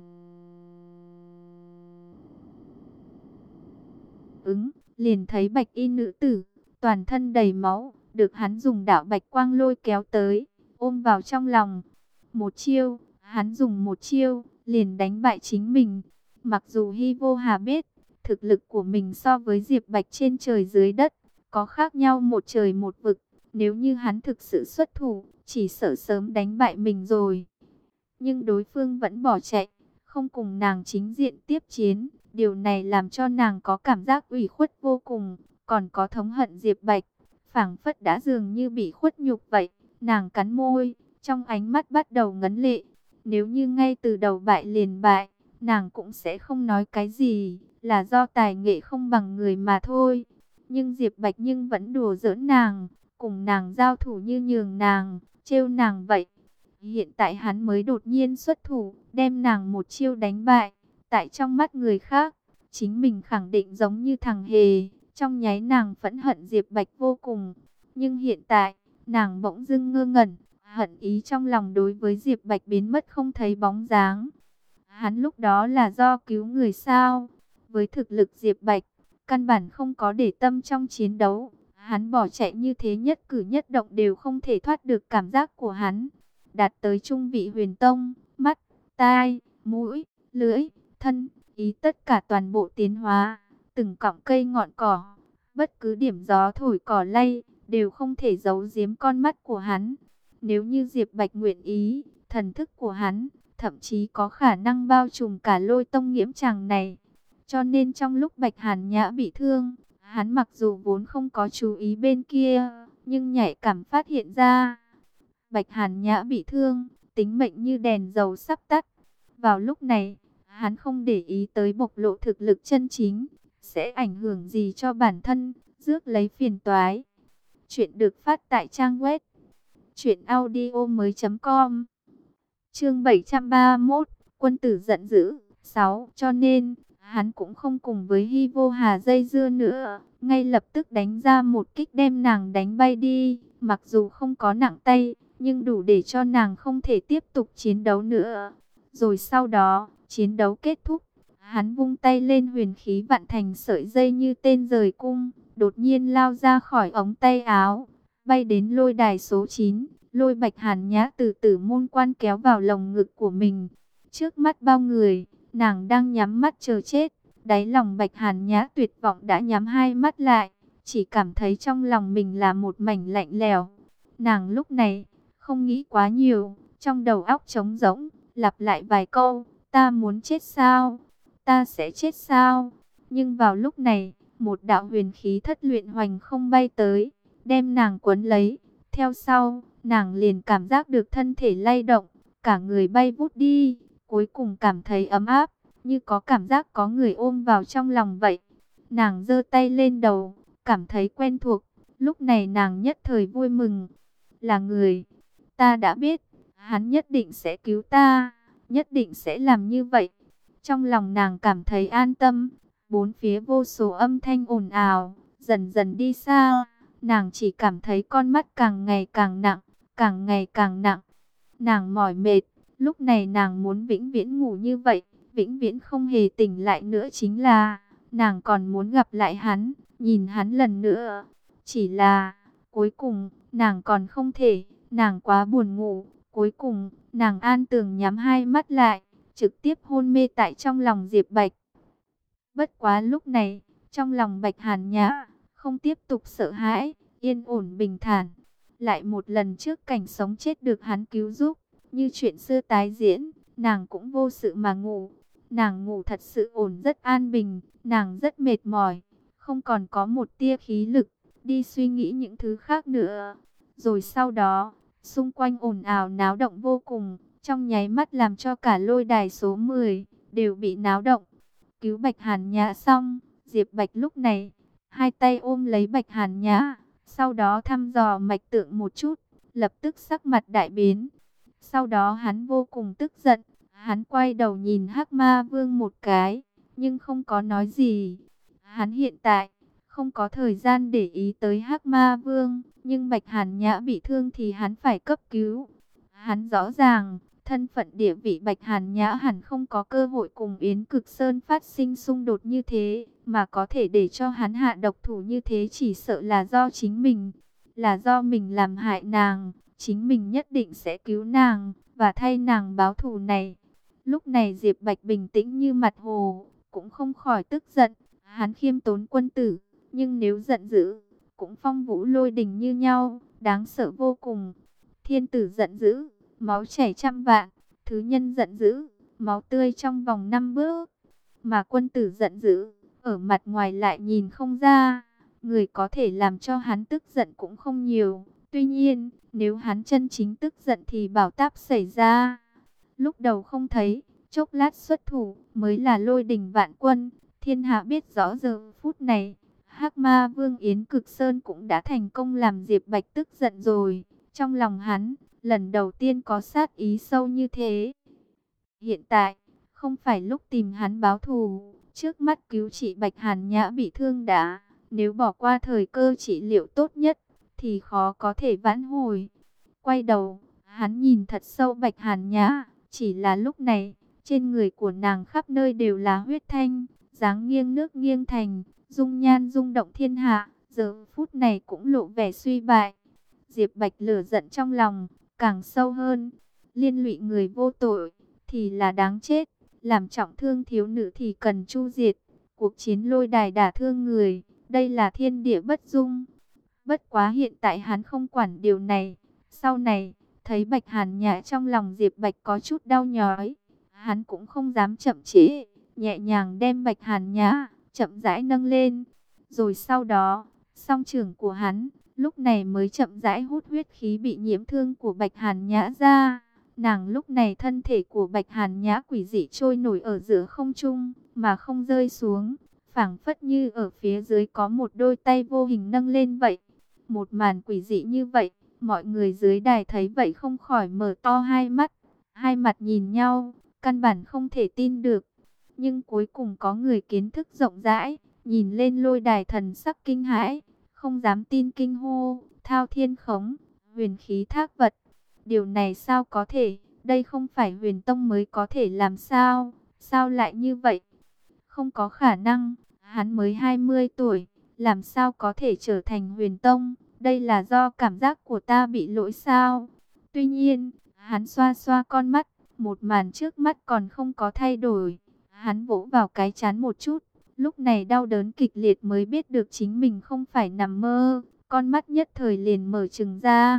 ứng, liền thấy bạch y nữ tử, toàn thân đầy máu, được hắn dùng đạo bạch quang lôi kéo tới, ôm vào trong lòng. Một chiêu, hắn dùng một chiêu, liền đánh bại chính mình. Mặc dù Hy Vô Hà biết, thực lực của mình so với Diệp Bạch trên trời dưới đất, có khác nhau một trời một vực. Nếu như hắn thực sự xuất thủ, chỉ sợ sớm đánh bại mình rồi. Nhưng đối phương vẫn bỏ chạy, không cùng nàng chính diện tiếp chiến. Điều này làm cho nàng có cảm giác ủy khuất vô cùng, còn có thống hận Diệp Bạch. Phảng phất đã dường như bị khuất nhục vậy. Nàng cắn môi, trong ánh mắt bắt đầu ngấn lệ. Nếu như ngay từ đầu bại liền bại, nàng cũng sẽ không nói cái gì, là do tài nghệ không bằng người mà thôi. Nhưng Diệp Bạch vẫn đùa giỡn nàng, cùng nàng giao thủ như nhường nàng, trêu nàng vậy. Hiện tại hắn mới đột nhiên xuất thủ, đem nàng một chiêu đánh bại. Tại trong mắt người khác, chính mình khẳng định giống như thằng hề. Trong nháy nàng phẫn hận Diệp Bạch vô cùng. Nhưng hiện tại, nàng bỗng dưng ngơ ngẩn, hận ý trong lòng đối với Diệp Bạch biến mất không thấy bóng dáng. Hắn lúc đó là do cứu người sao? Với thực lực Diệp Bạch, căn bản không có để tâm trong chiến đấu. Hắn bỏ chạy như thế nhất cử nhất động đều không thể thoát được cảm giác của hắn. Đạt tới trung vị huyền tông, mắt, tai, mũi, lưỡi, thân, ý tất cả toàn bộ tiến hóa. Từng cọng cây ngọn cỏ, bất cứ điểm gió thổi cỏ lay, đều không thể giấu giếm con mắt của hắn. Nếu như Diệp Bạch nguyện ý, thần thức của hắn, thậm chí có khả năng bao trùm cả Lôi Tông Nghiễm Tràng này. Cho nên trong lúc Bạch Hàn Nhã bị thương, hắn mặc dù vốn không có chú ý bên kia, nhưng nhạy cảm phát hiện ra. Bạch Hàn Nhã bị thương, tính mệnh như đèn dầu sắp tắt. Vào lúc này, hắn không để ý tới bộc lộ thực lực chân chính, sẽ ảnh hưởng gì cho bản thân, rước lấy phiền toái. Chuyện được phát tại trang web truyệnaudiomoi.com. Chương 731, quân tử giận dữ. 6. Cho nên, hắn cũng không cùng với Hy Vô Hà dây dưa nữa, ngay lập tức đánh ra một kích đem nàng đánh bay đi. Mặc dù không có nặng tay, nhưng đủ để cho nàng không thể tiếp tục chiến đấu nữa. Rồi sau đó, chiến đấu kết thúc, hắn vung tay lên, huyền khí vạn thành sợi dây như tên giời cung, đột nhiên lao ra khỏi ống tay áo, bay đến lôi đài số 9, lôi Bạch Hàn Nhã từ Tử Môn Quan kéo vào lồng ngực của mình. Trước mắt bao người, nàng đang nhắm mắt chờ chết. Đáy lòng Bạch Hàn Nhã tuyệt vọng đã nhắm hai mắt lại, chỉ cảm thấy trong lòng mình là một mảnh lạnh lẽo. Nàng lúc này không nghĩ quá nhiều, trong đầu óc trống rỗng, lặp lại vài câu, ta muốn chết sao? Ta sẽ chết sao? Nhưng vào lúc này, một đạo huyền khí thất luyện hoành không bay tới, đem nàng quấn lấy. Theo sau, nàng liền cảm giác được thân thể lay động, cả người bay vút đi, cuối cùng cảm thấy ấm áp, như có cảm giác có người ôm vào trong lòng vậy. Nàng giơ tay lên đầu, cảm thấy quen thuộc, lúc này nàng nhất thời vui mừng. Là người, ta đã biết, hắn nhất định sẽ cứu ta, nhất định sẽ làm như vậy. Trong lòng nàng cảm thấy an tâm, bốn phía vô số âm thanh ồn ào, dần dần đi xa, nàng chỉ cảm thấy con mắt càng ngày càng nặng, càng ngày càng nặng. Nàng mỏi mệt, lúc này nàng muốn vĩnh viễn ngủ như vậy, vĩnh viễn không hề tỉnh lại nữa, chính là nàng còn muốn gặp lại hắn, nhìn hắn lần nữa. Chỉ là cuối cùng nàng còn không thể, nàng quá buồn ngủ, cuối cùng nàng an tường nhắm hai mắt lại, trực tiếp hôn mê tại trong lòng Diệp Bạch. Bất quá lúc này, trong lòng Bạch Hàn Nhã không tiếp tục sợ hãi, yên ổn bình thản. Lại một lần trước cảnh sống chết được hắn cứu giúp, như chuyện xưa tái diễn, nàng cũng vô sự mà ngủ. Nàng ngủ thật sự ổn, rất an bình, nàng rất mệt mỏi, không còn có một tia khí lực đi suy nghĩ những thứ khác nữa. Rồi sau đó, xung quanh ồn ào náo động vô cùng, trong nháy mắt làm cho cả lôi đài số 10 đều bị náo động. Cứu Bạch Hàn Nhã xong, Diệp Bạch lúc này hai tay ôm lấy Bạch Hàn Nhã, sau đó thăm dò mạch tượng một chút, lập tức sắc mặt đại biến. Sau đó hắn vô cùng tức giận, hắn quay đầu nhìn Hắc Ma Vương một cái, nhưng không có nói gì. Hắn hiện tại không có thời gian để ý tới Hắc Ma Vương, nhưng Bạch Hàn Nhã bị thương thì hắn phải cấp cứu. Hắn rõ ràng, thân phận địa vị Bạch Hàn Nhã hẳn không có cơ hội cùng Yến Cực Sơn phát sinh xung đột như thế, mà có thể để cho hắn hạ độc thủ như thế chỉ sợ là do chính mình, là do mình làm hại nàng, chính mình nhất định sẽ cứu nàng, và thay nàng báo thù này. Lúc này Diệp Bạch bình tĩnh như mặt hồ, cũng không khỏi tức giận, hắn khiêm tốn quân tử, nhưng nếu giận dữ, cũng phong vũ lôi đình như nhau, đáng sợ vô cùng. Thiên tử giận dữ, máu chảy trăm vạn, thứ nhân giận dữ, máu tươi trong vòng 5 bước. Mà quân tử giận dữ, ở mặt ngoài lại nhìn không ra, người có thể làm cho hắn tức giận cũng không nhiều. Tuy nhiên, nếu hắn chân chính tức giận thì bảo táp xảy ra. Lúc đầu không thấy, chốc lát xuất thủ, mới là lôi đình vạn quân. Thiên hạ biết rõ giờ phút này, Hắc Ma Vương Yến Cực Sơn cũng đã thành công làm Diệp Bạch tức giận rồi. Trong lòng hắn, lần đầu tiên có sát ý sâu như thế. Hiện tại, không phải lúc tìm hắn báo thù, trước mắt cứu trị Bạch Hàn Nhã bị thương đã. Nếu bỏ qua thời cơ trị liệu tốt nhất, thì khó có thể vãn hồi. Quay đầu, hắn nhìn thật sâu Bạch Hàn Nhã, chỉ là lúc này, trên người của nàng khắp nơi đều là huyết thanh, dáng nghiêng nước nghiêng thành, dung nhan rung động thiên hạ, giờ phút này cũng lộ vẻ suy bại. Diệp Bạch lửa giận trong lòng, càng sâu hơn, liên lụy người vô tội, thì là đáng chết, làm trọng thương thiếu nữ thì cần chu diệt. Cuộc chiến lôi đài đả thương người, đây là thiên địa bất dung. Bất quá hiện tại hắn không quản điều này, sau này, thấy Bạch Hàn Nhã trong lòng Diệp Bạch có chút đau nhói, hắn cũng không dám chậm trễ, nhẹ nhàng đem Bạch Hàn Nhã chậm rãi nâng lên. Rồi sau đó, song trưởng của hắn lúc này mới chậm rãi hút huyết khí bị nhiễm thương của Bạch Hàn Nhã ra. Nàng lúc này thân thể của Bạch Hàn Nhã quỷ dị trôi nổi ở giữa không trung, mà không rơi xuống, phảng phất như ở phía dưới có một đôi tay vô hình nâng lên vậy. Một màn quỷ dị như vậy, mọi người dưới đài thấy vậy không khỏi mở to hai mắt, hai mặt nhìn nhau, căn bản không thể tin được. Nhưng cuối cùng có người kiến thức rộng rãi, nhìn lên lôi đài thần sắc kinh hãi, không dám tin kinh hô, thao thiên khống, huyền khí thác vật. Điều này sao có thể, đây không phải huyền tông mới có thể làm sao, sao lại như vậy? Không có khả năng, hắn mới 20 tuổi, làm sao có thể trở thành huyền tông, đây là do cảm giác của ta bị lỗi sao? Tuy nhiên, hắn xoa xoa con mắt, một màn trước mắt còn không có thay đổi, hắn vỗ vào cái trán một chút, lúc này đau đớn kịch liệt mới biết được chính mình không phải nằm mơ, con mắt nhất thời liền mở trừng ra.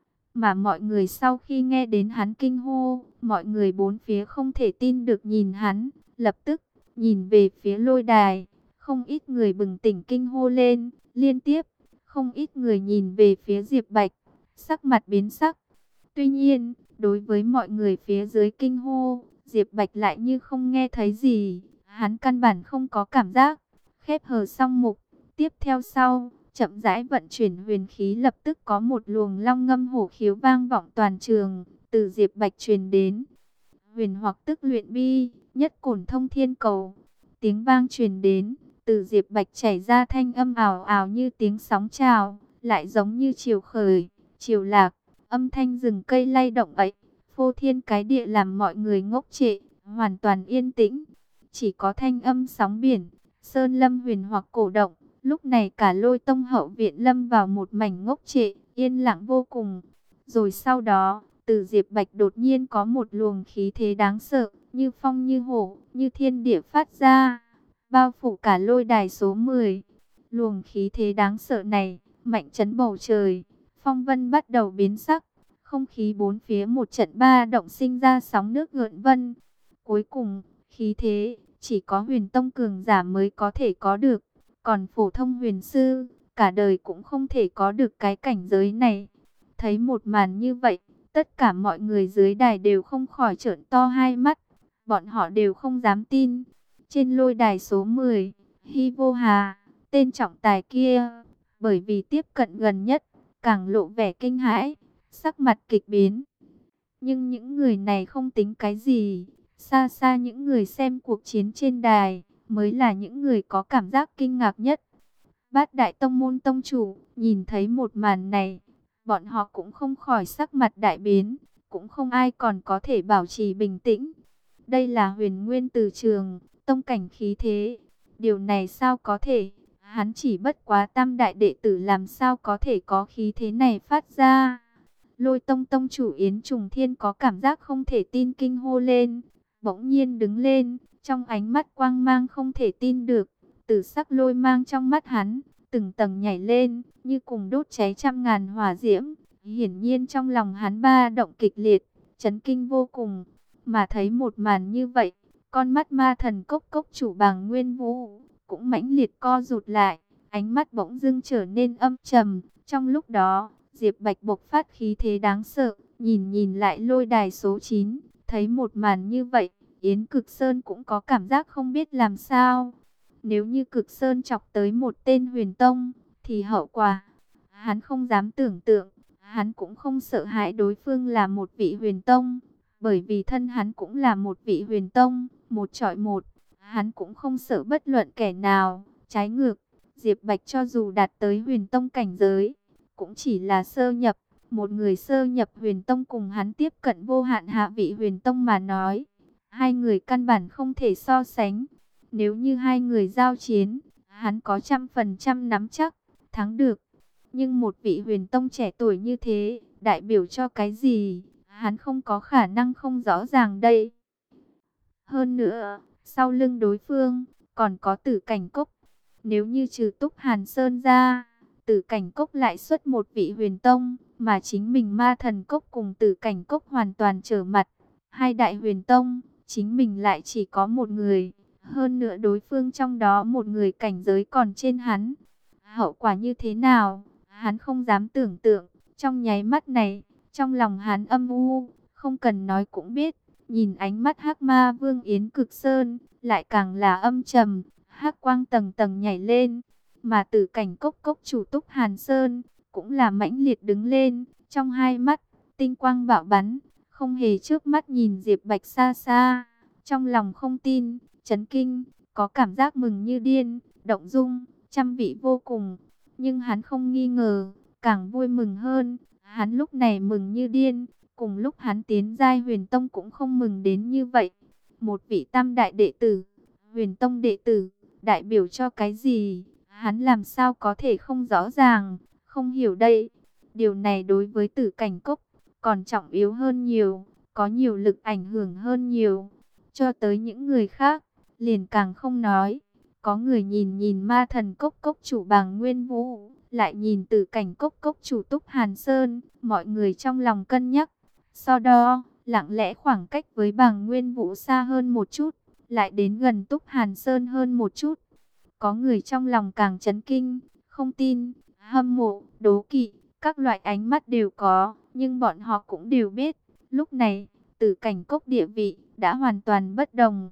Mà mọi người sau khi nghe đến hắn kinh hô, mọi người bốn phía không thể tin được nhìn hắn, lập tức nhìn về phía lôi đài, không ít người bừng tỉnh kinh hô lên, liên tiếp, Không ít người nhìn về phía Diệp Bạch, sắc mặt biến sắc. Tuy nhiên, đối với mọi người phía dưới kinh hô, Diệp Bạch lại như không nghe thấy gì. Hắn căn bản không có cảm giác. Khép hờ song mục, tiếp theo sau, chậm rãi vận chuyển huyền khí, lập tức có một luồng long ngâm hổ khiếu vang vọng toàn trường, từ Diệp Bạch truyền đến. Huyền hoặc tức luyện bi, nhất cổn thông thiên cầu. Tiếng vang truyền đến, từ Diệp Bạch chảy ra thanh âm ào ào như tiếng sóng trào, lại giống như chiều khởi, chiều lạc, âm thanh rừng cây lay động ấy, phô thiên cái địa làm mọi người ngốc trệ, hoàn toàn yên tĩnh. Chỉ có thanh âm sóng biển, sơn lâm huyền hoặc cổ động. Lúc này cả Lôi Tông hậu viện lâm vào một mảnh ngốc trệ, yên lặng vô cùng. Rồi sau đó, từ Diệp Bạch đột nhiên có một luồng khí thế đáng sợ, như phong như hổ, như thiên địa phát ra, bao phủ cả lôi đài số 10. Luồng khí thế đáng sợ này, mạnh chấn bầu trời, phong vân bắt đầu biến sắc, không khí bốn phía một trận ba động, sinh ra sóng nước gợn vân. Cuối cùng, khí thế chỉ có huyền tông cường giả mới có thể có được, còn phổ thông huyền sư, cả đời cũng không thể có được cái cảnh giới này. Thấy một màn như vậy, tất cả mọi người dưới đài đều không khỏi trợn to hai mắt, bọn họ đều không dám tin. Trên lôi đài số 10, Hy Vô Hà, tên trọng tài kia, bởi vì tiếp cận gần nhất, càng lộ vẻ kinh hãi, sắc mặt kịch biến. Nhưng những người này không tính cái gì, xa xa những người xem cuộc chiến trên đài, mới là những người có cảm giác kinh ngạc nhất. Bát đại tông môn tông chủ, nhìn thấy một màn này, bọn họ cũng không khỏi sắc mặt đại biến, cũng không ai còn có thể bảo trì bình tĩnh. Đây là huyền nguyên từ trường, tông cảnh khí thế. Điều này sao có thể? Hắn chỉ bất quá tam đại đệ tử, làm sao có thể có khí thế này phát ra? Lôi Tông tông chủ Yến Trùng Thiên có cảm giác không thể tin, kinh hô lên. Bỗng nhiên đứng lên, trong ánh mắt quang mang không thể tin được. Tử sắc lôi mang trong mắt hắn, từng tầng nhảy lên, như cùng đốt cháy trăm ngàn hỏa diễm. Hiển nhiên trong lòng hắn ba động kịch liệt, chấn kinh vô cùng. Mà thấy một màn như vậy, con mắt ma thần cốc cốc chủ Bàng Nguyên Vũ cũng mãnh liệt co rụt lại, ánh mắt bỗng dưng trở nên âm trầm. Trong lúc đó, Diệp Bạch bộc phát khí thế đáng sợ, nhìn lại lôi đài số 9, thấy một màn như vậy, Yến Cực Sơn cũng có cảm giác không biết làm sao. Nếu như Cực Sơn chọc tới một tên huyền tông, thì hậu quả, hắn không dám tưởng tượng. Hắn cũng không sợ hãi đối phương là một vị huyền tông, bởi vì thân hắn cũng là một vị huyền tông, một chọi một. Hắn cũng không sợ bất luận kẻ nào. Trái ngược, Diệp Bạch cho dù đạt tới huyền tông cảnh giới, cũng chỉ là sơ nhập. Một người sơ nhập huyền tông cùng hắn tiếp cận vô hạn hạ vị huyền tông mà nói, hai người căn bản không thể so sánh. Nếu như hai người giao chiến, hắn có 100% nắm chắc thắng được. Nhưng một vị huyền tông trẻ tuổi như thế, đại biểu cho cái gì? Hắn không có khả năng không rõ ràng đây. Hơn nữa, sau lưng đối phương, còn có Tử Cảnh Cốc. Nếu như trừ Túc Hàn Sơn ra, Tử Cảnh Cốc lại xuất một vị huyền tông, mà chính mình Ma Thần Cốc cùng Tử Cảnh Cốc hoàn toàn trở mặt. Hai đại huyền tông, chính mình lại chỉ có một người. Hơn nữa đối phương trong đó một người cảnh giới còn trên hắn. Hậu quả như thế nào? Hắn không dám tưởng tượng. Trong nháy mắt này, trong lòng hắn âm u, không cần nói cũng biết. Nhìn ánh mắt Hắc Ma Vương Yến Cực Sơn, lại càng là âm trầm, hắc quang tầng tầng nhảy lên. Mà Tử Cảnh Cốc cốc chủ Túc Hàn Sơn, cũng là mãnh liệt đứng lên, trong hai mắt, tinh quang bạo bắn, không hề chớp mắt nhìn Diệp Bạch xa xa. Trong lòng không tin, chấn kinh, có cảm giác mừng như điên, động dung, trăm vị vô cùng. Nhưng hắn không nghi ngờ, càng vui mừng hơn, hắn lúc này mừng như điên, cùng lúc hắn tiến giai huyền tông cũng không mừng đến như vậy. Một vị tam đại đệ tử, huyền tông đệ tử, đại biểu cho cái gì? Hắn làm sao có thể không rõ ràng, không hiểu đây. Điều này đối với Tử Cảnh Cốc còn trọng yếu hơn nhiều, có nhiều lực ảnh hưởng hơn nhiều. Cho tới những người khác, liền càng không nói. Có người nhìn Ma Thần Cốc cốc chủ Bàng Nguyên Vũ, lại nhìn Tử Cảnh Cốc cốc chủ Túc Hàn Sơn, mọi người trong lòng cân nhắc. Sau đó, lặng lẽ khoảng cách với Bàng Nguyên Vũ xa hơn một chút, lại đến gần Túc Hàn Sơn hơn một chút. Có người trong lòng càng chấn kinh, không tin, hâm mộ, đố kỵ, các loại ánh mắt đều có, nhưng bọn họ cũng đều biết, lúc này, Tử Cảnh Cốc địa vị đã hoàn toàn bất đồng.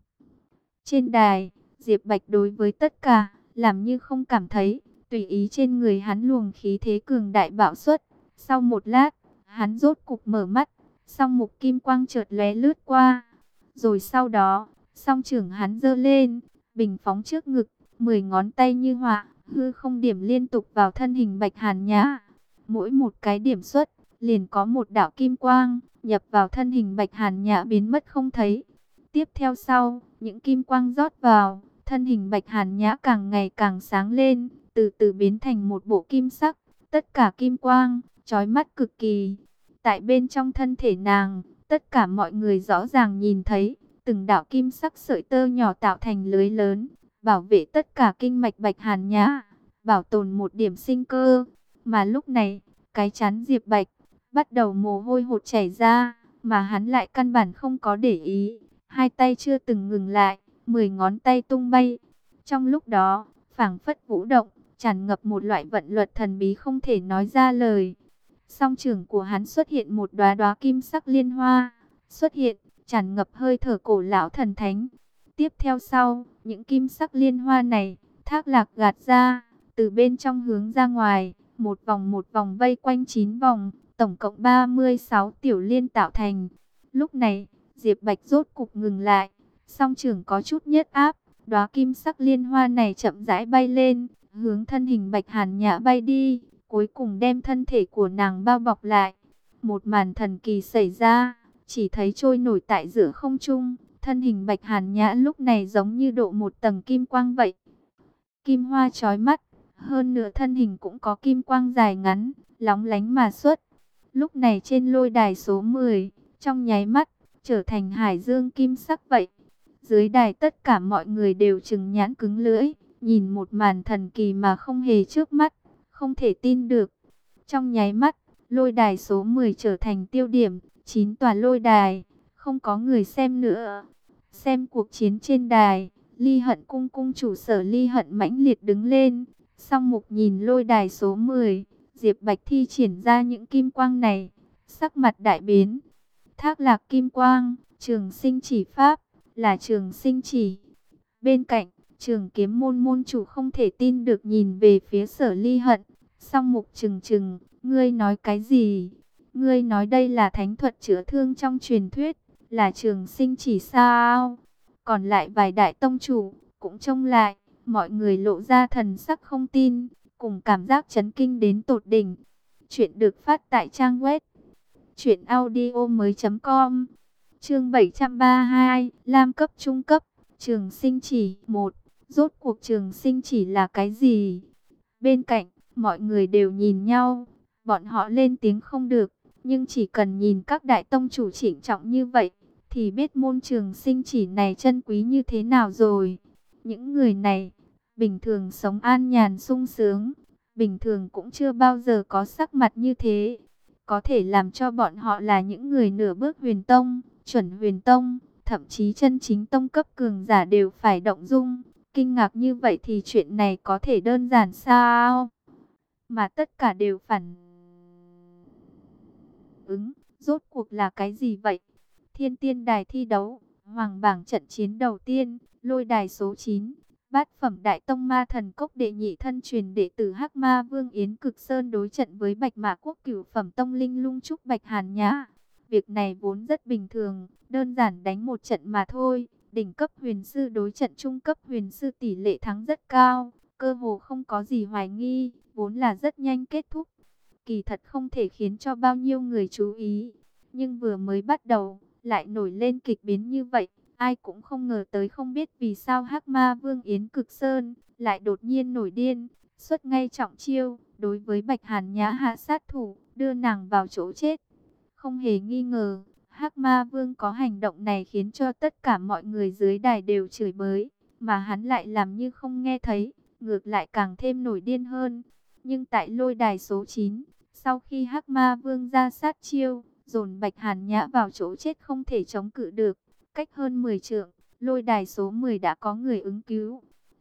Trên đài, Diệp Bạch đối với tất cả, làm như không cảm thấy, tùy ý trên người hắn luồng khí thế cường đại bạo xuất. Sau một lát, hắn rốt cục mở mắt, song mục kim quang chợt lóe lướt qua. Rồi sau đó, song trưởng hắn giơ lên, bình phóng trước ngực, 10 ngón tay như họa, hư không điểm liên tục vào thân hình Bạch Hàn Nhã. Mỗi một cái điểm xuất, liền có một đạo kim quang, nhập vào thân hình Bạch Hàn Nhã biến mất không thấy. Tiếp theo sau, những kim quang rót vào, thân hình Bạch Hàn Nhã càng ngày càng sáng lên, từ từ biến thành một bộ kim sắc. Tất cả kim quang, chói mắt cực kỳ. Tại bên trong thân thể nàng, tất cả mọi người rõ ràng nhìn thấy, từng đạo kim sắc sợi tơ nhỏ tạo thành lưới lớn, bảo vệ tất cả kinh mạch Bạch Hàn Nhã, bảo tồn một điểm sinh cơ. Mà lúc này, cái trán Diệp Bạch bắt đầu mồ hôi hột chảy ra, mà hắn lại căn bản không có để ý. Hai tay chưa từng ngừng lại, 10 ngón tay tung bay. Trong lúc đó, phảng phất vũ động, tràn ngập một loại vận luật thần bí không thể nói ra lời. Song trưởng của hắn xuất hiện một đóa đóa kim sắc liên hoa, xuất hiện, tràn ngập hơi thở cổ lão thần thánh. Tiếp theo sau, những kim sắc liên hoa này, thác lạc gạt ra, từ bên trong hướng ra ngoài, một vòng vây quanh 9 vòng, tổng cộng 36 tiểu liên tạo thành. Lúc này, Diệp Bạch rốt cục ngừng lại, song trưởng có chút nhất áp, đóa kim sắc liên hoa này chậm rãi bay lên, hướng thân hình Bạch Hàn Nhã bay đi, cuối cùng đem thân thể của nàng bao bọc lại. Một màn thần kỳ xảy ra, chỉ thấy trôi nổi tại giữa không trung, thân hình Bạch Hàn Nhã lúc này giống như độ một tầng kim quang vậy. Kim hoa chói mắt, hơn nữa thân hình cũng có kim quang dài ngắn, lóng lánh mà xuất. Lúc này trên lôi đài số 10, trong nháy mắt, trở thành hải dương kim sắc vậy. Dưới đài tất cả mọi người đều trừng nhãn cứng lưỡi, nhìn một màn thần kỳ mà không hề trước mắt, không thể tin được. Trong nháy mắt, lôi đài số 10 trở thành tiêu điểm, 9 tòa lôi đài, không có người xem nữa. Xem cuộc chiến trên đài, Ly Hận cung cung chủ Sở Ly Hận mãnh liệt đứng lên, song mục nhìn lôi đài số 10, Diệp Bạch thi triển ra những kim quang này, sắc mặt đại biến. Thác lạc kim quang, Trường Sinh chỉ pháp, là Trường Sinh chỉ. Bên cạnh, Trường Kiếm môn môn chủ không thể tin được nhìn về phía Sở Ly Hận, song mục trừng trừng, ngươi nói cái gì? Ngươi nói đây là thánh thuật chữa thương trong truyền thuyết, là Trường Sinh chỉ sao? Còn lại vài đại tông chủ cũng trông lại, mọi người lộ ra thần sắc không tin, cùng cảm giác chấn kinh đến tột đỉnh. Chuyện được phát tại trang web truyệnaudiomoi.com. Chương 732, Lam cấp trung cấp, Trường Sinh chỉ 1. Rốt cuộc Trường Sinh chỉ là cái gì? Bên cạnh, mọi người đều nhìn nhau, bọn họ lên tiếng không được, nhưng chỉ cần nhìn các đại tông chủ trịnh trọng như vậy, thì biết môn Trường Sinh chỉ này chân quý như thế nào rồi. Những người này, bình thường sống an nhàn sung sướng, bình thường cũng chưa bao giờ có sắc mặt như thế. Có thể làm cho bọn họ là những người nửa bước huyền tông, chuẩn huyền tông, thậm chí chân chính tông cấp cường giả đều phải động dung. Kinh ngạc như vậy thì chuyện này có thể đơn giản sao? Mà tất cả đều phản ứng, rốt cuộc là cái gì vậy? Thiên Tiên đài thi đấu, hoàng bảng trận chiến đầu tiên, lôi đài số 9, bát phẩm đại tông ma thần cốc đệ nhị thân truyền đệ tử Hắc Ma Vương Yến Cực Sơn đối trận với Bạch Mã Quốc cửu phẩm tông linh lung trúc Bạch Hàn Nhã. Việc này vốn rất bình thường, đơn giản đánh một trận mà thôi. Đỉnh cấp huyền sư đối trận trung cấp huyền sư tỷ lệ thắng rất cao, cơ hồ không có gì hoài nghi, vốn là rất nhanh kết thúc. Kỳ thật không thể khiến cho bao nhiêu người chú ý, nhưng vừa mới bắt đầu, lại nổi lên kịch biến như vậy. Ai cũng không ngờ tới, không biết vì sao Hắc Ma Vương Yến Cực Sơn lại đột nhiên nổi điên, xuất ngay trọng chiêu, đối với Bạch Hàn Nhã hạ sát thủ, đưa nàng vào chỗ chết. Không hề nghi ngờ, Hắc Ma Vương có hành động này khiến cho tất cả mọi người dưới đài đều chửi bới, mà hắn lại làm như không nghe thấy, ngược lại càng thêm nổi điên hơn. Nhưng tại lôi đài số 9, sau khi Hắc Ma Vương ra sát chiêu, dồn Bạch Hàn Nhã vào chỗ chết không thể chống cự được, cách hơn 10 trượng, lôi đài số 10 đã có người ứng cứu.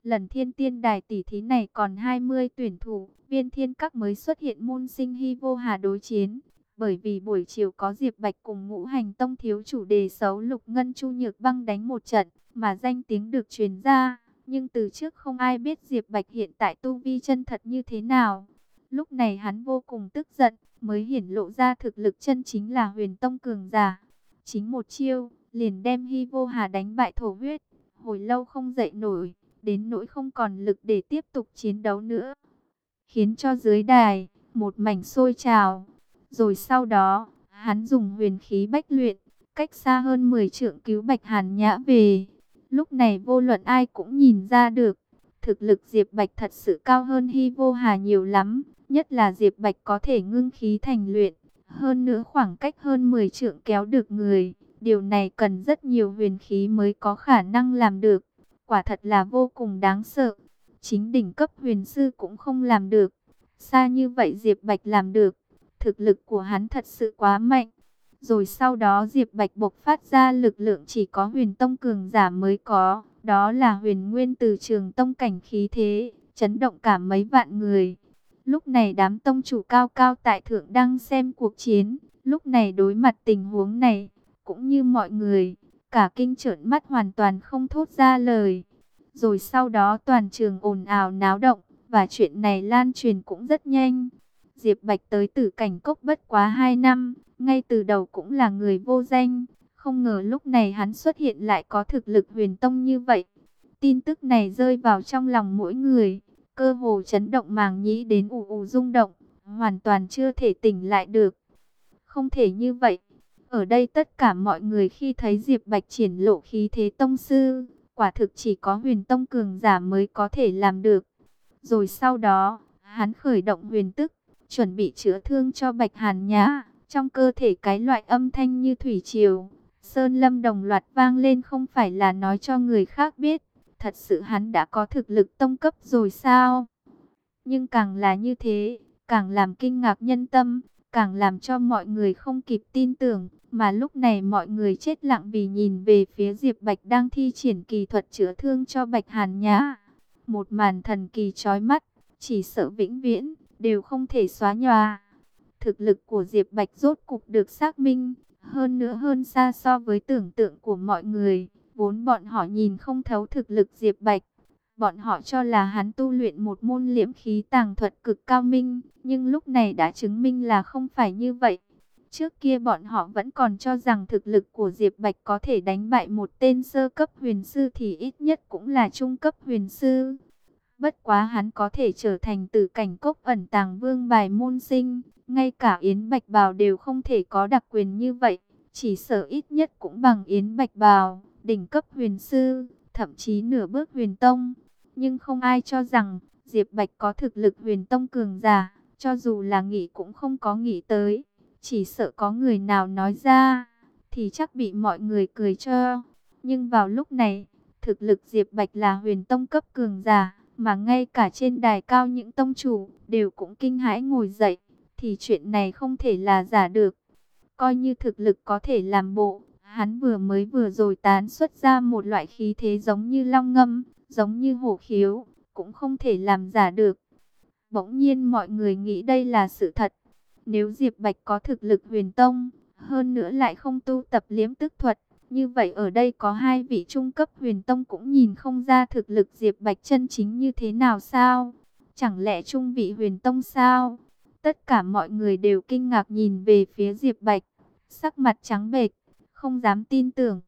Lần thiên tiên đài tỷ thí này còn 20 tuyển thủ, Viên Thiên Các mới xuất hiện môn sinh Hy Vô Hà đối chiến. Bởi vì buổi chiều có Diệp Bạch cùng Ngũ Hành Tông thiếu chủ Đề Sấu Lục Ngân Chu Nhược Băng đánh một trận, mà danh tiếng được truyền ra. Nhưng từ trước không ai biết Diệp Bạch hiện tại tu vi chân thật như thế nào. Lúc này hắn vô cùng tức giận, mới hiển lộ ra thực lực chân chính là Huyền Tông cường giả. Chính một chiêu, liền đem Hy Vô Hà đánh bại thổ huyết, hồi lâu không dậy nổi, đến nỗi không còn lực để tiếp tục chiến đấu nữa. Khiến cho dưới đài, một mảnh sôi trào. Rồi sau đó, hắn dùng huyền khí bách luyện, cách xa hơn 10 trượng cứu Bạch Hàn Nhã về. Lúc này vô luận ai cũng nhìn ra được, thực lực Diệp Bạch thật sự cao hơn Hy Vô Hà nhiều lắm. Nhất là Diệp Bạch có thể ngưng khí thành luyện, hơn nữa khoảng cách hơn 10 trượng kéo được người. Điều này cần rất nhiều huyền khí mới có khả năng làm được. Quả thật là vô cùng đáng sợ. Chính đỉnh cấp huyền sư cũng không làm được. Xa như vậy Diệp Bạch làm được. Thực lực của hắn thật sự quá mạnh. Rồi sau đó Diệp Bạch bộc phát ra lực lượng chỉ có Huyền Tông cường giả mới có. Đó là Huyền Nguyên từ Trường Tông cảnh khí thế, chấn động cả mấy vạn người. Lúc này đám tông chủ cao cao tại thượng đang xem cuộc chiến. Lúc này đối mặt tình huống này, cũng như mọi người, cả kinh trợn mắt hoàn toàn không thốt ra lời. Rồi sau đó toàn trường ồn ào náo động, và chuyện này lan truyền cũng rất nhanh. Diệp Bạch tới Tử Cảnh Cốc bất quá 2 năm, ngay từ đầu cũng là người vô danh. Không ngờ lúc này hắn xuất hiện lại có thực lực Huyền Tông như vậy. Tin tức này rơi vào trong lòng mỗi người, cơ hồ chấn động màng nhĩ đến ù ù rung động, hoàn toàn chưa thể tỉnh lại được. Không thể như vậy. Ở đây tất cả mọi người khi thấy Diệp Bạch triển lộ khí thế tông sư, quả thực chỉ có Huyền Tông cường giả mới có thể làm được. Rồi sau đó, hắn khởi động huyền tức, chuẩn bị chữa thương cho Bạch Hàn Nhã. Trong cơ thể cái loại âm thanh như thủy triều, sơn lâm đồng loạt vang lên, không phải là nói cho người khác biết. Thật sự hắn đã có thực lực tông cấp rồi sao? Nhưng càng là như thế, càng làm kinh ngạc nhân tâm, càng làm cho mọi người không kịp tin tưởng. Mà lúc này mọi người chết lặng vì nhìn về phía Diệp Bạch đang thi triển kỳ thuật chữa thương cho Bạch Hàn Nhã. Một màn thần kỳ chói mắt, chỉ sợ vĩnh viễn, đều không thể xóa nhòa. Thực lực của Diệp Bạch rốt cục được xác minh, hơn nữa hơn xa so với tưởng tượng của mọi người. Vốn bọn họ nhìn không thấu thực lực Diệp Bạch. Bọn họ cho là hắn tu luyện một môn liễm khí tàng thuật cực cao minh, nhưng lúc này đã chứng minh là không phải như vậy. Trước kia bọn họ vẫn còn cho rằng thực lực của Diệp Bạch có thể đánh bại một tên sơ cấp huyền sư thì ít nhất cũng là trung cấp huyền sư. Bất quá hắn có thể trở thành Tử Cảnh Cốc ẩn tàng vương bài môn sinh, ngay cả Yến Bạch Bào đều không thể có đặc quyền như vậy, chỉ sợ ít nhất cũng bằng Yến Bạch Bào, đỉnh cấp huyền sư, thậm chí nửa bước huyền tông. Nhưng không ai cho rằng Diệp Bạch có thực lực huyền tông cường giả, cho dù là nghĩ cũng không có nghĩ tới. Chỉ sợ có người nào nói ra, thì chắc bị mọi người cười cho. Nhưng vào lúc này, thực lực Diệp Bạch là huyền tông cấp cường giả, mà ngay cả trên đài cao những tông chủ đều cũng kinh hãi ngồi dậy, thì chuyện này không thể là giả được. Coi như thực lực có thể làm bộ, hắn vừa rồi tán xuất ra một loại khí thế giống như long ngâm, giống như hổ khiếu, cũng không thể làm giả được. Bỗng nhiên mọi người nghĩ đây là sự thật. Nếu Diệp Bạch có thực lực huyền tông, hơn nữa lại không tu tập liễm tức thuật, như vậy ở đây có 2 vị trung cấp huyền tông cũng nhìn không ra thực lực Diệp Bạch chân chính như thế nào sao? Chẳng lẽ trung vị huyền tông sao? Tất cả mọi người đều kinh ngạc nhìn về phía Diệp Bạch, sắc mặt trắng bệch, không dám tin tưởng.